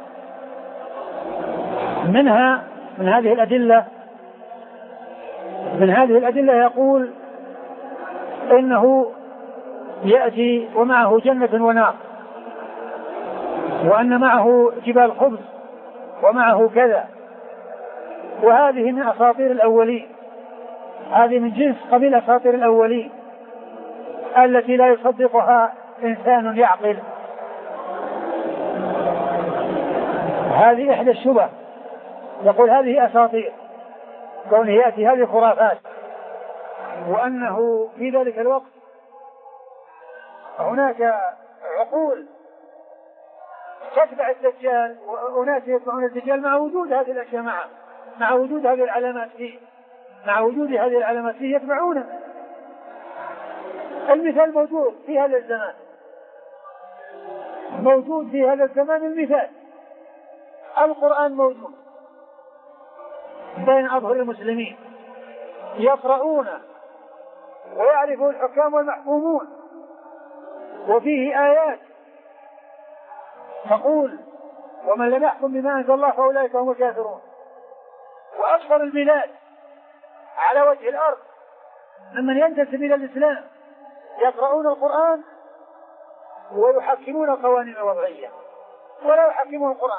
منها من هذه الأدلة من هذه الأدلة يقول إنه يأتي ومعه جنة ونار وأن معه جبال خبز ومعه كذا وهذه من أساطير الأولين هذه من جنس قبيل أساطير الأولين التي لا يصدقها إنسان يعقل. هذه إحدى الشبه يقول هذه أساطير كونه يأتي هذه خرافات وأنه في ذلك الوقت هناك عقول تتبع الدجال وناس يتبعون الدجال مع وجود هذه الأشياء معه، مع وجود هذه العلامات فيه، مع وجود هذه العلامات فيه يتبعونه. المثال موجود في هذا الزمان، موجود في هذا الزمان المثال، القرآن موجود بين أظهر المسلمين يقرؤون ويعرفه الحكام والمحكومون، وفيه آيات تقول ومن لم يحكم بما أنزل الله فأولئك هم الكافرون. وأكثر البلاد على وجه الأرض ممن ينتسب إلى الإسلام يقرؤون القرآن ويحكمون القوانين الوضعية ولا يحكمون القرآن.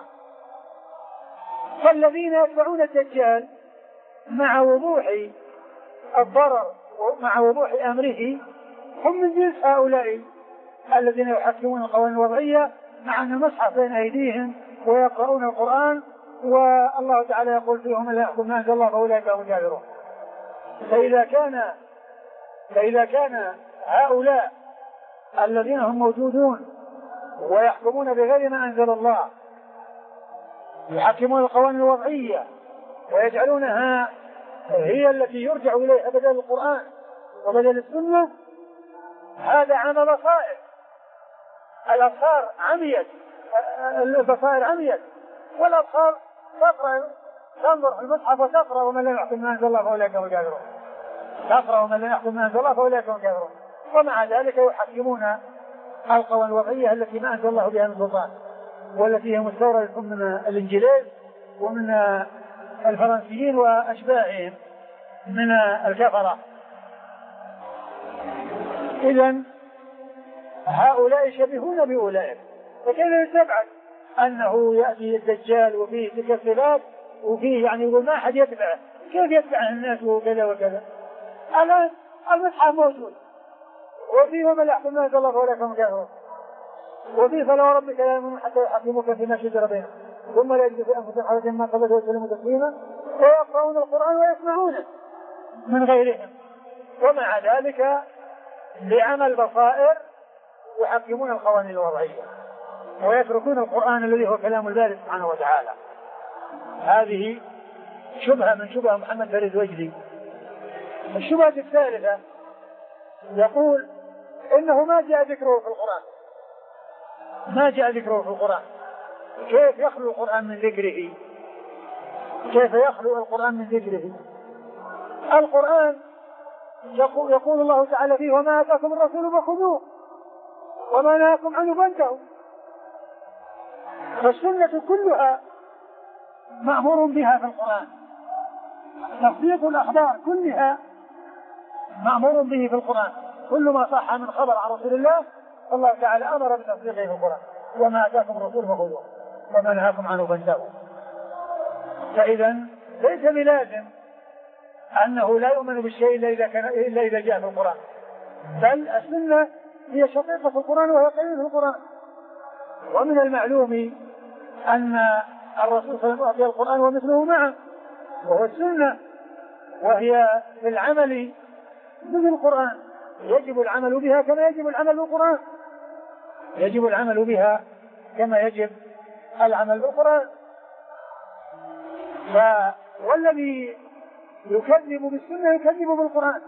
فالذين يتبعون الدجال مع وضوح الضرر ومع وضوح أمره هم من جنس هؤلاء الذين يحكمون القوانين الوضعية مع أن المصحف بين أيديهم ويقرؤون القرآن، والله تعالى يقول فيهم لا يحكم ما أنزل الله فأولئك هم الكافرون. فإذا كان فإذا كان هؤلاء الذين هم موجودون ويحكمون بغير ما أنزل الله يحكمون القوانين الوضعية ويجعلونها هي التي يرجع إليها بدل القرآن وبدل السنة، هذا عمل بصائر. الأبصار عميت، البصائر عميت، والأبصار تقرأ تنظر في المصحف وتقرأ ومن لم يحكم ما أنزل الله فأولئك هم الكافرون، تقرأ ومن لم يحكم ما أنزل الله فأولئك هم الكافرون. ومع ذلك يحكمون القوانين الوضعية التي ما أنزل الله بها من سلطان، والتي هي مستوردة من الإنجليز ومن الفرنسيين وأشباههم من الكفرة. إذن هؤلاء يشبهون بأولئك، فكيف يستبعد أنه يأتي الدجال وفيه تلك الصفات وفيه يعني يقول ما أحد يتبعه، كيف يتبعه الناس وكذا وكذا؟ الآن المصحف موجود وفيه ومن يحكم ما أنزل الله فأولئك هم الكافرون، وفيه فلا ربك لا يؤمنون حتى يحكموك فيما شجر بينهم ثم لا يجدوا في أنفسهم حرجا مما قضيت ويسلموا تسليما ويقرؤون القرآن ويسمعونه من غيرهم. ومع ذلك لعمل بصائر يحكمون القوانين الوضعية ويتركون القرآن الذي هو كلام الباري سبحانه وتعالى. هذه شبهة من شبهة محمد فريد وجدي. الشبهة الثالثة يقول إنه ما جاء ذكره في القرآن، ما جاء ذكره في القرآن. كيف يخلو القرآن من ذكره؟ كيف يخلو القرآن من ذكره؟ القرآن يقول, يقول الله تعالى فيه وما آتاكم الرسول فخذوه وما نهاكم عنه فانتهوا. فالسنة كلها مأمور بها في القرآن، تصديق الأخبار كلها مأمور به في القرآن، كل ما صح من خبر عن رسول الله الله تعالى أمر بتصديقه في القرآن. وما آتاكم الرسول فخذوه وما نهاكم عنه فانتهوا. فإذا ليس بلازم أنه لا يؤمن بالشيء إلا إذا, كان إلا إذا جاء في القرآن، بل السنة هي شقيقة في القرآن وهي قليل في القرآن. ومن المعلوم أن الرسول صلى الله عليه وسلم أعطي القرآن ومثله معه وهو السنة، وهي في العمل مثل القرآن، يجب العمل بها كما يجب العمل بالقرآن، يجب العمل بها كما يجب العمل بالقرآن. والذي يكذب بالسنة يكذب بالقرآن،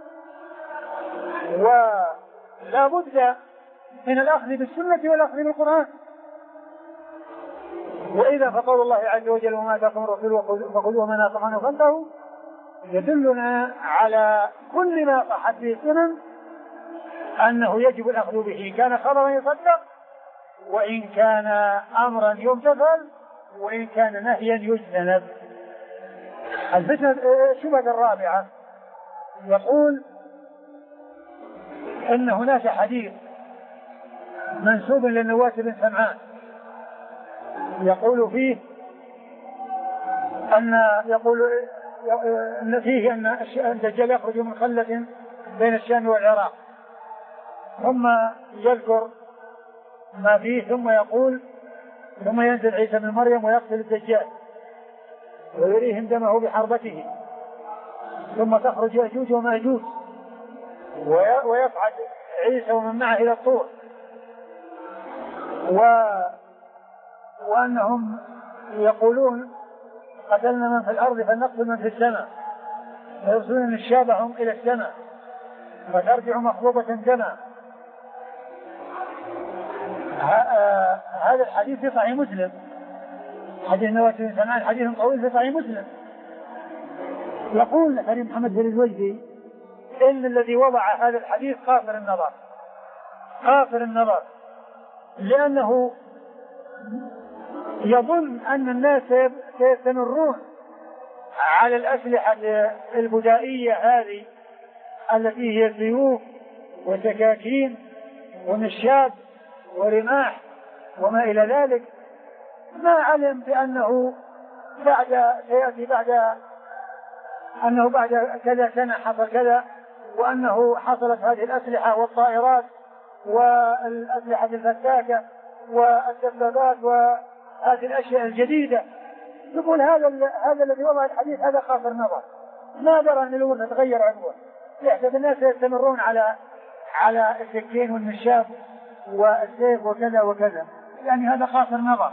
ولا بد من الأخذ بالسنة والأخذ بالقرآن. وإذا فقول الله عز وجل وما آتاكم الرسول فخذوه وما نهاكم عنه فانتهوا يدلنا على كل ما صحت به السنن أنه يجب الأخذ به، كان خبرا يصدق وإن كان أمرا يمتثل وإن كان نهيا يجتنب. الفتنة الشبهة الرابعة يقول إن هناك حديث منسوب للنواس بن سمعان يقول فيه أن يقول أن فيه أن الدجال يخرج من خلة بين الشام والعراق، ثم يذكر ما فيه ثم يقول ثم ينزل عيسى بن مريم ويقتل الدجال ويريهم دمه بحربته ثم تخرج يأجوج ومأجوج ويصعد عيسى ومن معه إلى الطور وأنهم يقولون قتلنا من في الأرض فلنقتل من في السماء، فيرسلون نشابهم إلى السماء فترجع مخلوبة كما. هذا الحديث في صحيح مسلم، حديث نواس بن سمعان حديث طويل في صحيح مسلم. يقول كريم محمد بن الوجدي إن الذي وضع هذا الحديث قاصر النظر، قاصر النظر لأنه يظن أن الناس سيستمرون على الأسلحة البدائية هذه التي هي سيوف وسكاكين ونشاب ورماح وما إلى ذلك، ما علم بأنه بعد سيأتي بعد أنه بعد كذا سنة حصل كذا، وأنه حصلت هذه الأسلحة والطائرات والأسلحة الفتاكة والدبابات وهذه الأشياء الجديدة. يقول هذا هذا الذي وضع الحديث هذا قاصر نظر، ما درى أن الأمور تتغير عنه، يحسب الناس يستمرون على على السكين والنشاب والسيف وكذا وكذا، يعني هذا قاصر نظر.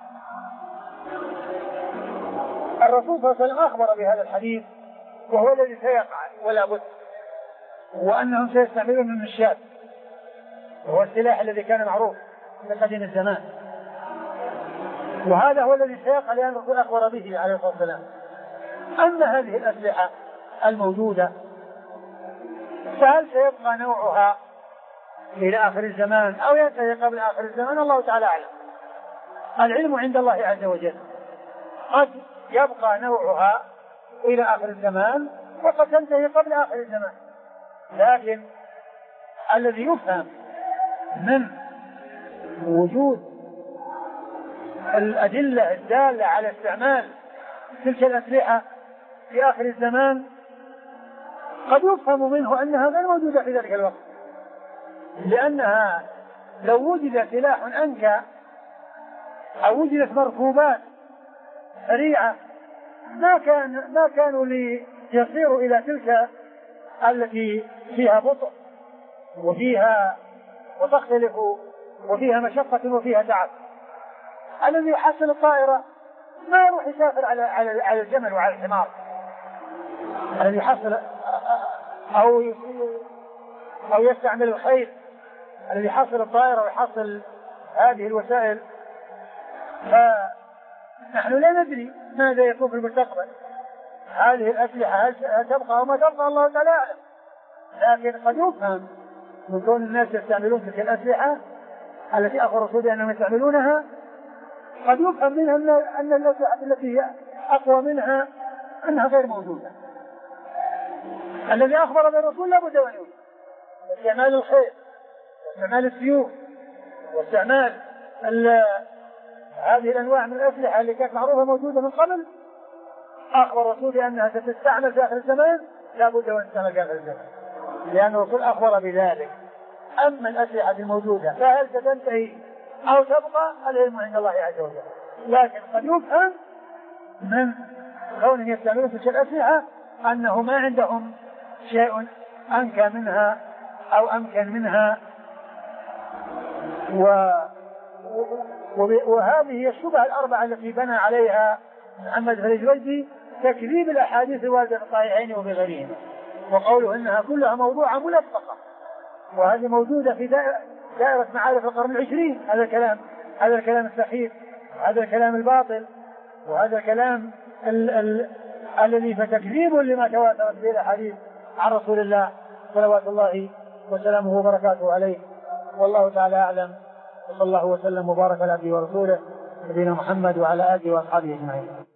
الرسول صلى الله عليه وسلم أخبر بهذا الحديث وهو الذي سيقع ولا بد، وأنهم سيستعملون النشاب وهو السلاح الذي كان معروف في قديم الزمان، وهذا هو الذي سيقع لأن الرسول أخبر به عليه الصلاة والسلام. أما هذه الأسلحة الموجودة فهل سيبقى نوعها إلى آخر الزمان أو ينتهي قبل آخر الزمان؟ الله تعالى أعلم، العلم عند الله عز وجل. قد يبقى نوعها إلى آخر الزمان وقد تنتهي قبل آخر الزمان، لكن الذي يفهم من وجود الأدلة الدالة على استعمال تلك الأسلحة في آخر الزمان قد يفهم منه أنها غير موجودة في ذلك الوقت، لأنها لو وجد سلاح أنكى أو وجدت مركوبات سريعة ما كان ما كانوا ليصيروا إلى تلك التي فيها بطء وفيها وتختلف وفيها مشقة وفيها تعب. الذي يحصل الطائرة ما يروح يسافر على على على الجمل وعلى الحمار، الذي يحصل أو أو يستعمل الخيل، الذي يحصل الطائرة ويحصل هذه الوسائل. فنحن لا ندري ماذا يكون في المستقبل، هذه الأسلحة هل تبقى أو ما تبقى الله تعالى أعلم، لكن قد يفهم من كون الناس يستعملون تلك الأسلحة التي أخبر الرسول أنهم يستعملونها، قد يفهم منها أن الأسلحة التي هي أقوى منها أنها غير موجودة. الذي أخبر بالرسول لا بد أن يوجد استعمال الخيل واستعمال السيوف واستعمال هذه الأنواع من الأسلحة اللي كانت معروفة موجودة من قبل. أخبر الرسول أنها ستستعمل في آخر الزمان، لا بد أن تستعمل في آخر الزمان، لأن الرسول أخبر بذلك. أما الأسلحة الموجودة فهل ستنتهي أو تبقى؟ العلم عند الله عز وجل، لكن قد يفهم من كونهم يستعملون تلك الأسلحة أنه ما عندهم شيء أنكى منها أو أمكن منها. و... وهذه هي الشبهة الأربعة التي بنى عليها محمد بن الوجدي تكذيب الأحاديث الواردة في الصحيحين وفي غيرهما، وقوله إنها كلها موضوعة ملفقة، وهذه موجودة في دائرة معارف القرن العشرين. هذا الكلام هذا الكلام السخيف، هذا الكلام الباطل، وهذا الكلام ال... ال... الذي فتكذيب لما تواترت به الأحاديث عن رسول الله صلوات الله وسلامه وبركاته عليه. والله تعالى أعلم، وصلى الله وسلم وبارك على عبده ورسوله نبينا محمد وعلى آله وأصحابه أجمعين.